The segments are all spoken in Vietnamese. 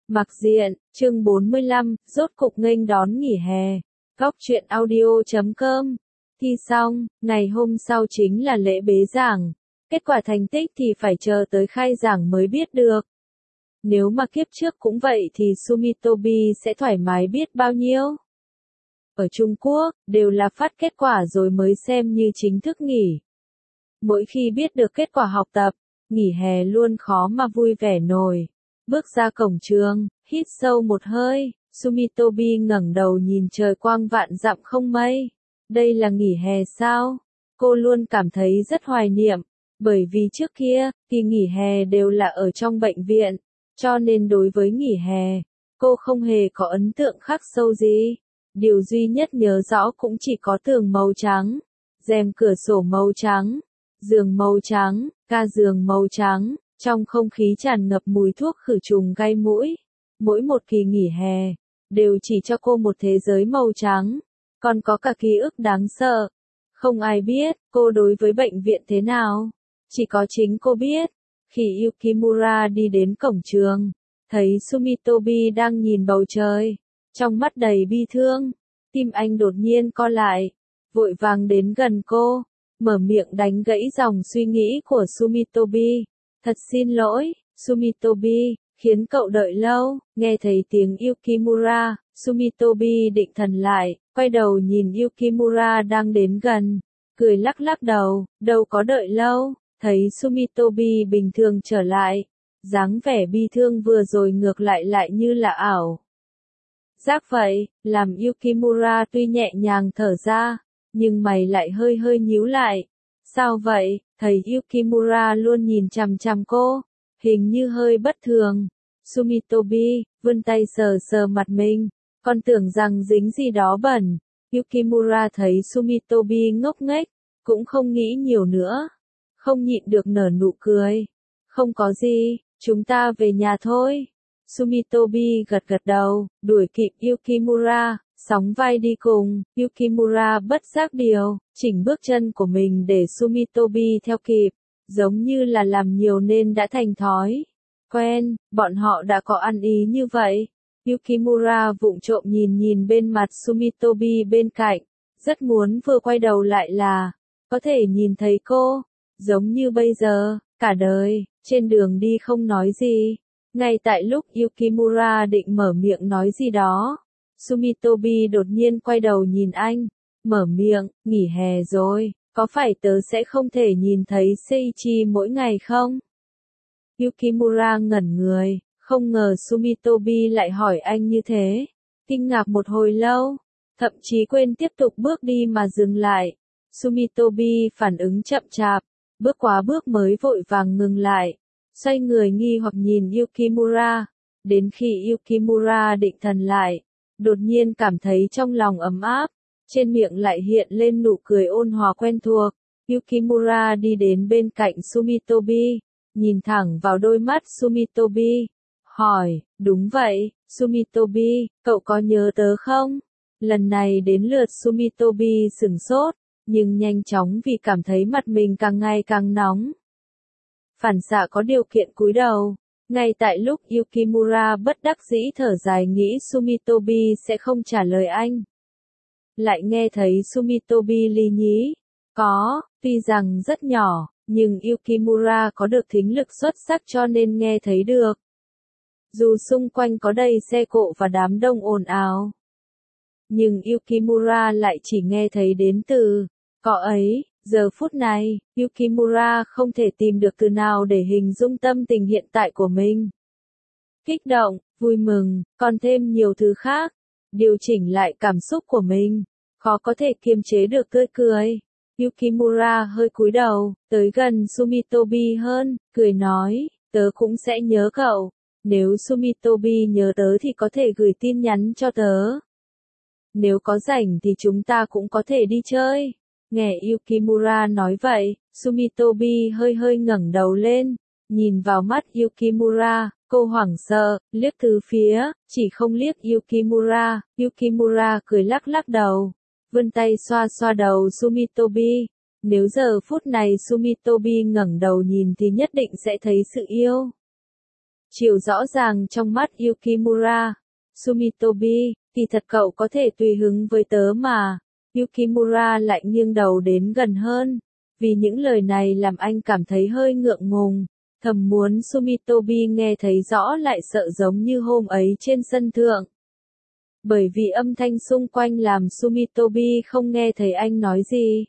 Mặc diện, chương 45, rốt cục nghênh đón nghỉ hè. Góc truyện audio.com. Thi xong, ngày hôm sau chính là lễ bế giảng. Kết quả thành tích thì phải chờ tới khai giảng mới biết được. Nếu mà kiếp trước cũng vậy thì Sumitobi sẽ thoải mái biết bao nhiêu. Ở Trung Quốc, đều là phát kết quả rồi mới xem như chính thức nghỉ. Mỗi khi biết được kết quả học tập, nghỉ hè luôn khó mà vui vẻ nổi. Bước ra cổng trường, hít sâu một hơi, Sumitobi ngẩng đầu nhìn trời quang vạn dặm không mây. Đây là nghỉ hè sao? Cô luôn cảm thấy rất hoài niệm, bởi vì trước kia, kỳ nghỉ hè đều là ở trong bệnh viện, cho nên đối với nghỉ hè, cô không hề có ấn tượng khắc sâu gì. Điều duy nhất nhớ rõ cũng chỉ có tường màu trắng, rèm cửa sổ màu trắng, giường màu trắng, ga giường màu trắng. Trong không khí tràn ngập mùi thuốc khử trùng gai mũi. Mỗi một kỳ nghỉ hè, đều chỉ cho cô một thế giới màu trắng. Còn có cả ký ức đáng sợ. Không ai biết, cô đối với bệnh viện thế nào. Chỉ có chính cô biết. Khi Yukimura đi đến cổng trường, thấy Sumitobi đang nhìn bầu trời. Trong mắt đầy bi thương, tim anh đột nhiên co lại. Vội vàng đến gần cô, mở miệng đánh gãy dòng suy nghĩ của Sumitobi. Thật xin lỗi, Sumitobi, khiến cậu đợi lâu. Nghe thấy tiếng Yukimura, Sumitobi định thần lại, quay đầu nhìn Yukimura đang đến gần, cười lắc lắc đầu, đâu có đợi lâu. Thấy Sumitobi bình thường trở lại, dáng vẻ bi thương vừa rồi ngược lại như là ảo giác vậy, làm Yukimura tuy nhẹ nhàng thở ra, nhưng mày lại hơi nhíu lại. Sao vậy? Thầy Yukimura luôn nhìn chằm chằm cô, hình như hơi bất thường. Sumitobi, vươn tay sờ mặt mình, còn tưởng rằng dính gì đó bẩn. Yukimura thấy Sumitobi ngốc nghếch, cũng không nghĩ nhiều nữa. Không nhịn được nở nụ cười. Không có gì, chúng ta về nhà thôi. Sumitobi gật đầu, đuổi kịp Yukimura, sóng vai đi cùng. Yukimura bất giác chỉnh bước chân của mình để Sumitobi theo kịp, giống như là làm nhiều nên đã thành thói quen. Bọn họ đã có ăn ý như vậy. Yukimura vụng trộm nhìn bên mặt Sumitobi bên cạnh, rất muốn vừa quay đầu lại là có thể nhìn thấy cô, giống như bây giờ, cả đời, trên đường đi không nói gì. Ngay tại lúc Yukimura định mở miệng nói gì đó, Sumitobi đột nhiên quay đầu nhìn anh, mở miệng, nghỉ hè rồi, có phải tớ sẽ không thể nhìn thấy Seiichi mỗi ngày không? Yukimura ngẩn người, không ngờ Sumitobi lại hỏi anh như thế, kinh ngạc một hồi lâu, thậm chí quên tiếp tục bước đi mà dừng lại. Sumitobi phản ứng chậm chạp, bước quá bước mới vội vàng ngừng lại, xoay người nghi hoặc nhìn Yukimura, đến khi Yukimura định thần lại, đột nhiên cảm thấy trong lòng ấm áp, trên miệng lại hiện lên nụ cười ôn hòa quen thuộc. Yukimura đi đến bên cạnh Sumitobi, nhìn thẳng vào đôi mắt Sumitobi, hỏi, đúng vậy, Sumitobi, cậu có nhớ tớ không? Lần này đến lượt Sumitobi sửng sốt, nhưng nhanh chóng vì cảm thấy mặt mình càng ngày càng nóng. Phản xạ có điều kiện cúi đầu. Ngay tại lúc Yukimura bất đắc dĩ thở dài nghĩ Sumitobi sẽ không trả lời anh, lại nghe thấy Sumitobi lý nhí. Có, tuy rằng rất nhỏ, nhưng Yukimura có được thính lực xuất sắc cho nên nghe thấy được. Dù xung quanh có đầy xe cộ và đám đông ồn ào, nhưng Yukimura lại chỉ nghe thấy đến từ có ấy. Giờ phút này, Yukimura không thể tìm được từ nào để hình dung tâm tình hiện tại của mình. Kích động, vui mừng, còn thêm nhiều thứ khác. Điều chỉnh lại cảm xúc của mình, khó có thể kiềm chế được tươi cười. Yukimura hơi cúi đầu, tới gần Sumitobi hơn, cười nói, tớ cũng sẽ nhớ cậu. Nếu Sumitobi nhớ tớ thì có thể gửi tin nhắn cho tớ. Nếu có rảnh thì chúng ta cũng có thể đi chơi. Nghe Yukimura nói vậy, Sumitobi hơi ngẩng đầu lên, nhìn vào mắt Yukimura, cô hoảng sợ, liếc từ phía, chỉ không liếc Yukimura. Yukimura cười lắc đầu, vươn tay xoa đầu Sumitobi. Nếu giờ phút này Sumitobi ngẩng đầu nhìn thì nhất định sẽ thấy sự yêu chiều rõ ràng trong mắt Yukimura. Sumitobi, kỳ thật cậu có thể tùy hứng với tớ mà. Yukimura lại nghiêng đầu đến gần hơn. Vì những lời này làm anh cảm thấy hơi ngượng ngùng. Thầm muốn Sumitobi nghe thấy rõ lại sợ giống như hôm ấy trên sân thượng. Bởi vì âm thanh xung quanh làm Sumitobi không nghe thấy anh nói gì.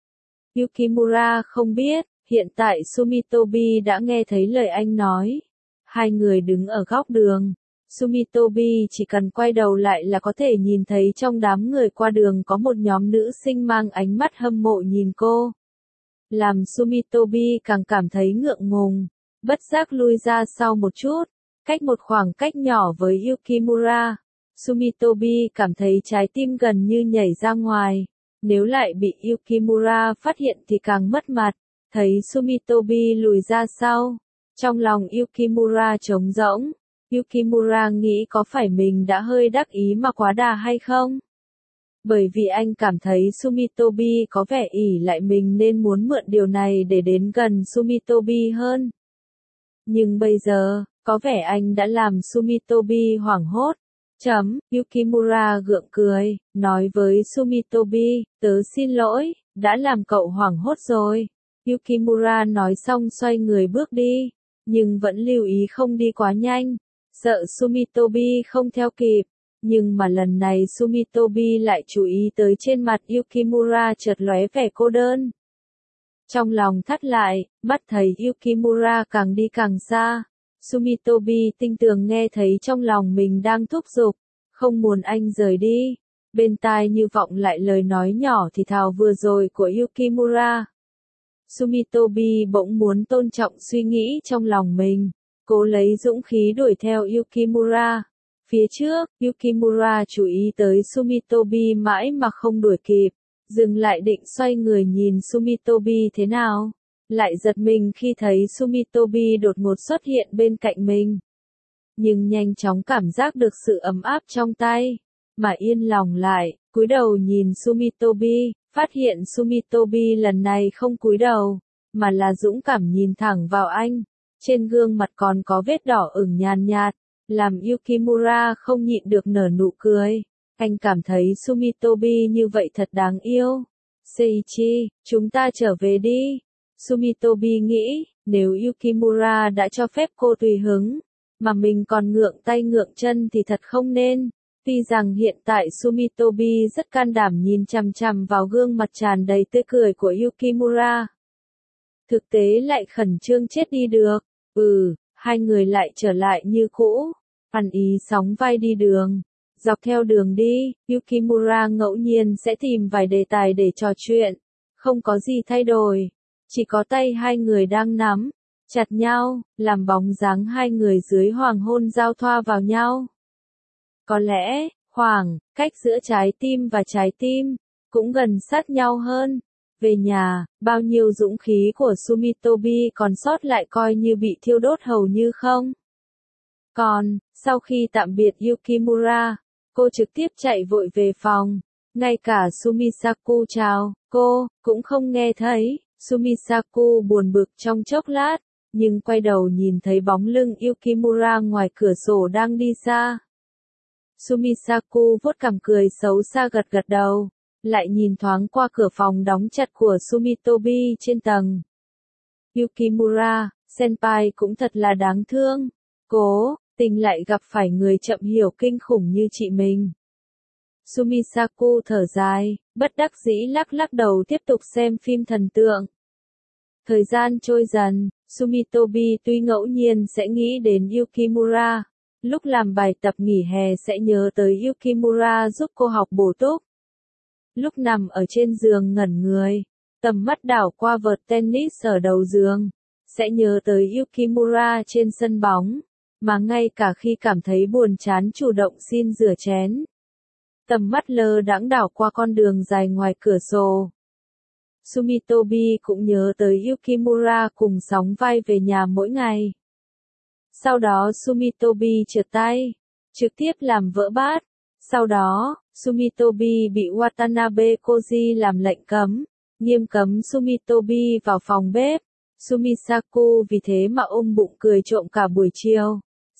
Yukimura không biết, hiện tại Sumitobi đã nghe thấy lời anh nói. Hai người đứng ở góc đường. Sumitobi chỉ cần quay đầu lại là có thể nhìn thấy trong đám người qua đường có một nhóm nữ sinh mang ánh mắt hâm mộ nhìn cô. Làm Sumitobi càng cảm thấy ngượng ngùng, bất giác lui ra sau một chút, cách một khoảng cách nhỏ với Yukimura. Sumitobi cảm thấy trái tim gần như nhảy ra ngoài. Nếu lại bị Yukimura phát hiện thì càng mất mặt. Thấy Sumitobi lùi ra sau. Trong lòng Yukimura trống rỗng. Yukimura nghĩ có phải mình đã hơi đắc ý mà quá đà hay không? Bởi vì anh cảm thấy Sumitobi có vẻ ỷ lại mình nên muốn mượn điều này để đến gần Sumitobi hơn. Nhưng bây giờ, có vẻ anh đã làm Sumitobi hoảng hốt. Yukimura gượng cười, nói với Sumitobi, tớ xin lỗi, đã làm cậu hoảng hốt rồi. Yukimura nói xong xoay người bước đi, nhưng vẫn lưu ý không đi quá nhanh, sợ Sumitobi không theo kịp. Nhưng mà lần này Sumitobi lại chú ý tới trên mặt Yukimura chợt lóe vẻ cô đơn. Trong lòng thắt lại, mắt thấy Yukimura càng đi càng xa. Sumitobi tinh tường nghe thấy trong lòng mình đang thúc giục, không muốn anh rời đi. Bên tai như vọng lại lời nói nhỏ thì thào vừa rồi của Yukimura. Sumitobi bỗng muốn tôn trọng suy nghĩ trong lòng mình, cố lấy dũng khí đuổi theo Yukimura. Phía trước, Yukimura chú ý tới Sumitobi mãi mà không đuổi kịp, dừng lại định xoay người nhìn Sumitobi thế nào. Lại giật mình khi thấy Sumitobi đột ngột xuất hiện bên cạnh mình. Nhưng nhanh chóng cảm giác được sự ấm áp trong tay, mà yên lòng lại, cúi đầu nhìn Sumitobi, phát hiện Sumitobi lần này không cúi đầu, mà là dũng cảm nhìn thẳng vào anh. Trên gương mặt còn có vết đỏ ửng nhàn nhạt, làm Yukimura không nhịn được nở nụ cười. Anh cảm thấy Sumitobi như vậy thật đáng yêu. Seiichi, chúng ta trở về đi. Sumitobi nghĩ, nếu Yukimura đã cho phép cô tùy hứng, mà mình còn ngượng tay ngượng chân thì thật không nên. Tuy rằng hiện tại Sumitobi rất can đảm nhìn chằm chằm vào gương mặt tràn đầy tươi cười của Yukimura. Thực tế lại khẩn trương chết đi được. Hai người lại trở lại như cũ. Ăn ý sóng vai đi đường. Dọc theo đường đi, Yukimura ngẫu nhiên sẽ tìm vài đề tài để trò chuyện. Không có gì thay đổi. Chỉ có tay hai người đang nắm chặt nhau, làm bóng dáng hai người dưới hoàng hôn giao thoa vào nhau. Có lẽ, khoảng cách giữa trái tim và trái tim cũng gần sát nhau hơn. Về nhà, bao nhiêu dũng khí của Sumitobi còn sót lại coi như bị thiêu đốt hầu như không. Còn, sau khi tạm biệt Yukimura, cô trực tiếp chạy vội về phòng. Ngay cả Sumisaku chào cô cũng không nghe thấy. Sumisaku buồn bực trong chốc lát, nhưng quay đầu nhìn thấy bóng lưng Yukimura ngoài cửa sổ đang đi xa. Sumisaku vuốt cằm cười xấu xa gật gật đầu, lại nhìn thoáng qua cửa phòng đóng chặt của Sumitobi trên tầng. Yukimura, senpai cũng thật là đáng thương. Cố tình lại gặp phải người chậm hiểu kinh khủng như chị mình. Sumisaku thở dài, bất đắc dĩ lắc lắc đầu tiếp tục xem phim thần tượng. Thời gian trôi dần, Sumitobi tuy ngẫu nhiên sẽ nghĩ đến Yukimura, lúc làm bài tập nghỉ hè sẽ nhớ tới Yukimura giúp cô học bổ túc. Lúc nằm ở trên giường ngẩn người, tầm mắt đảo qua vợt tennis ở đầu giường, sẽ nhớ tới Yukimura trên sân bóng, mà ngay cả khi cảm thấy buồn chán chủ động xin rửa chén. Tầm mắt lơ đãng đảo qua con đường dài ngoài cửa sổ. Sumitobi cũng nhớ tới Yukimura cùng sóng vai về nhà mỗi ngày. Sau đó Sumitobi trượt tay, trực tiếp làm vỡ bát. Sau đó, Sumitobi bị Watanabe Koji làm lệnh cấm, nghiêm cấm Sumitobi vào phòng bếp. Sumisaku vì thế mà ôm bụng cười trộm cả buổi chiều.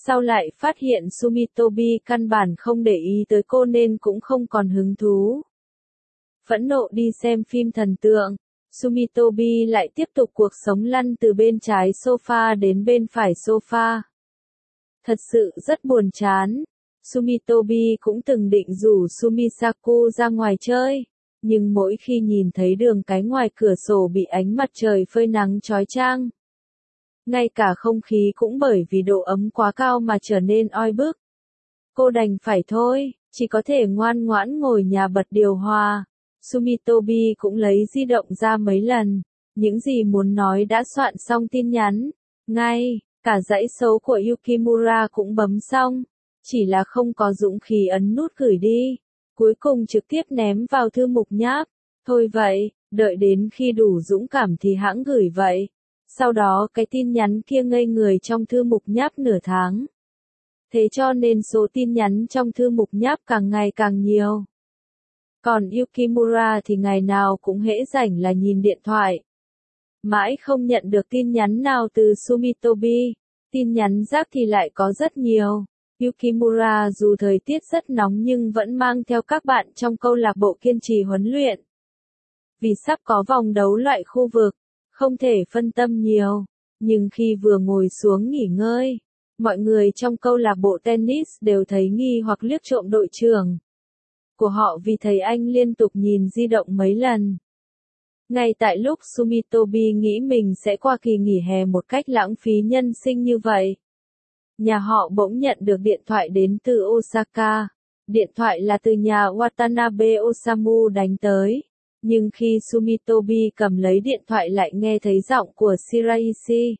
Sau lại phát hiện Sumitobi căn bản không để ý tới cô nên cũng không còn hứng thú. Phẫn nộ đi xem phim thần tượng, Sumitobi lại tiếp tục cuộc sống lăn từ bên trái sofa đến bên phải sofa. Thật sự rất buồn chán. Sumitobi cũng từng định rủ Sumisaku ra ngoài chơi, nhưng mỗi khi nhìn thấy đường cái ngoài cửa sổ bị ánh mặt trời phơi nắng chói chang, ngay cả không khí cũng bởi vì độ ấm quá cao mà trở nên oi bức. Cô đành phải thôi, chỉ có thể ngoan ngoãn ngồi nhà bật điều hòa. Sumitobi cũng lấy di động ra mấy lần, những gì muốn nói đã soạn xong tin nhắn, ngay, cả dãy số của Yukimura cũng bấm xong, chỉ là không có dũng khí ấn nút gửi đi, cuối cùng trực tiếp ném vào thư mục nháp. Thôi vậy, đợi đến khi đủ dũng cảm thì hãng gửi vậy. Sau đó cái tin nhắn kia ngây người trong thư mục nháp nửa tháng. Thế cho nên số tin nhắn trong thư mục nháp càng ngày càng nhiều. Còn Yukimura thì ngày nào cũng hễ rảnh là nhìn điện thoại. Mãi không nhận được tin nhắn nào từ Sumitobi, tin nhắn rác thì lại có rất nhiều. Yukimura dù thời tiết rất nóng nhưng vẫn mang theo các bạn trong câu lạc bộ kiên trì huấn luyện. Vì sắp có vòng đấu loại khu vực, không thể phân tâm nhiều, nhưng khi vừa ngồi xuống nghỉ ngơi, mọi người trong câu lạc bộ tennis đều thấy nghi hoặc liếc trộm đội trưởng của họ vì thấy anh liên tục nhìn di động mấy lần. Ngay tại lúc Sumitobi nghĩ mình sẽ qua kỳ nghỉ hè một cách lãng phí nhân sinh như vậy, nhà họ bỗng nhận được điện thoại đến từ Osaka. Điện thoại là từ nhà Watanabe Osamu đánh tới, nhưng khi Sumitobi cầm lấy điện thoại lại nghe thấy giọng của Shiraishi.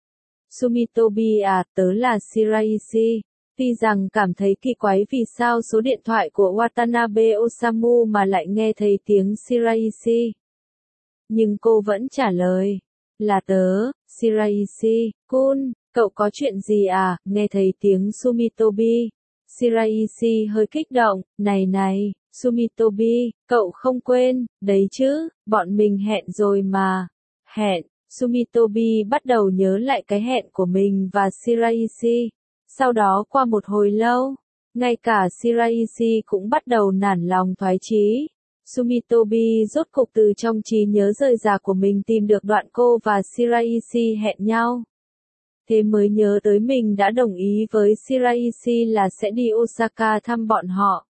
Sumitobi à, tớ là Shiraishi. Tuy rằng cảm thấy kỳ quái vì sao số điện thoại của Watanabe Osamu mà lại nghe thấy tiếng Shiraishi, nhưng cô vẫn trả lời, là tớ, Shiraishi-kun, cậu có chuyện gì à, nghe thấy tiếng Sumitobi. Shiraishi hơi kích động, này, Sumitobi, cậu không quên, đấy chứ, bọn mình hẹn rồi mà. Hẹn, Sumitobi bắt đầu nhớ lại cái hẹn của mình và Shiraishi. Sau đó qua một hồi lâu, ngay cả Shiraishi cũng bắt đầu nản lòng thoái chí. Sumitobi rốt cục từ trong trí nhớ rời rạc của mình tìm được đoạn cô và Shiraishi hẹn nhau. Thế mới nhớ tới mình đã đồng ý với Shiraishi là sẽ đi Osaka thăm bọn họ.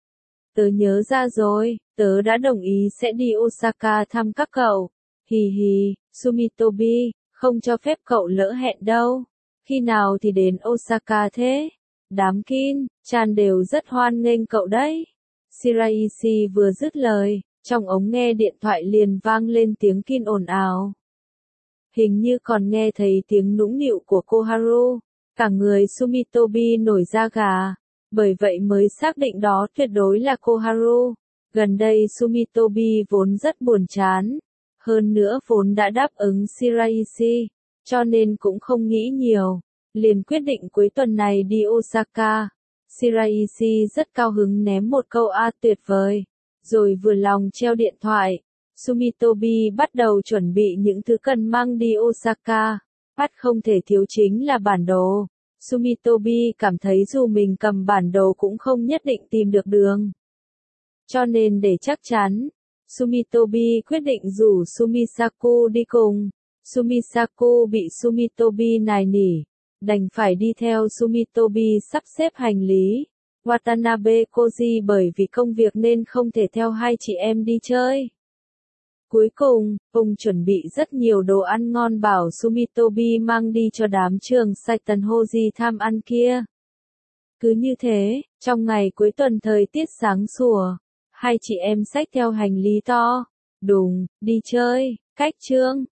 Tớ nhớ ra rồi, tớ đã đồng ý sẽ đi Osaka thăm các cậu. Hì hì, Sumitobi, không cho phép cậu lỡ hẹn đâu. Khi nào thì đến Osaka thế? Đám Kin-chan đều rất hoan nghênh cậu đấy. Shiraishi vừa dứt lời, trong ống nghe điện thoại liền vang lên tiếng Kin ồn ào. Hình như còn nghe thấy tiếng nũng nịu của Koharu. Cả người Sumitobi nổi da gà, bởi vậy mới xác định đó tuyệt đối là Koharu. Gần đây Sumitobi vốn rất buồn chán, hơn nữa vốn đã đáp ứng Shiraishi, cho nên cũng không nghĩ nhiều, liền quyết định cuối tuần này đi Osaka. Shiraishi rất cao hứng ném một câu "A tuyệt vời", rồi vừa lòng treo điện thoại. Sumitobi bắt đầu chuẩn bị những thứ cần mang đi Osaka. Bắt không thể thiếu chính là bản đồ. Sumitobi cảm thấy dù mình cầm bản đồ cũng không nhất định tìm được đường. Cho nên để chắc chắn, Sumitobi quyết định rủ Sumisaku đi cùng. Sumisaku bị Sumitobi nài nỉ, đành phải đi theo Sumitobi sắp xếp hành lý. Watanabe Koji bởi vì công việc nên không thể theo hai chị em đi chơi. Cuối cùng, ông chuẩn bị rất nhiều đồ ăn ngon bảo Sumitobi mang đi cho đám trường Saitenhoji tham ăn kia. Cứ như thế, trong ngày cuối tuần thời tiết sáng sủa, hai chị em xách theo hành lý to, đùng, đi chơi. Cách chương